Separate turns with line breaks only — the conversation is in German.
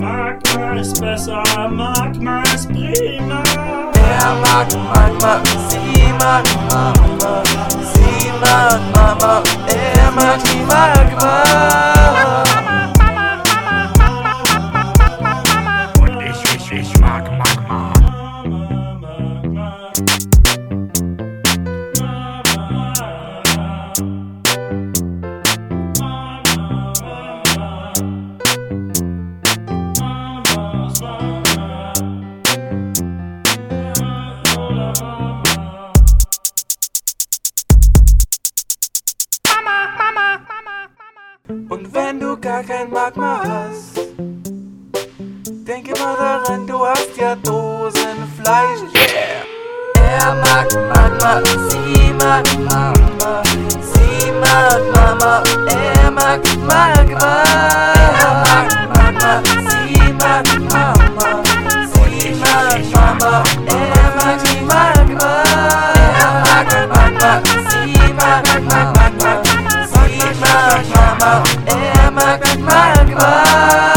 Magma ist besser, Magma ist prima.
Er mag Magma, sie mag Mama. Sie mag Mama, er mag die Magma.
Und ich mag Magma.
Und wenn du gar kein Magma hast, denk immer daran, du hast ja Dosenfleisch. Yeah! Er mag Magma, sie mag Mama. Sie mag Mama, er mag Magma. Er mag Magma, sie mag Mama. Sie mag Mama, er mag die Magma. Er mag Magma, sie mag Magma. Sie mag Mama, er mag Magma.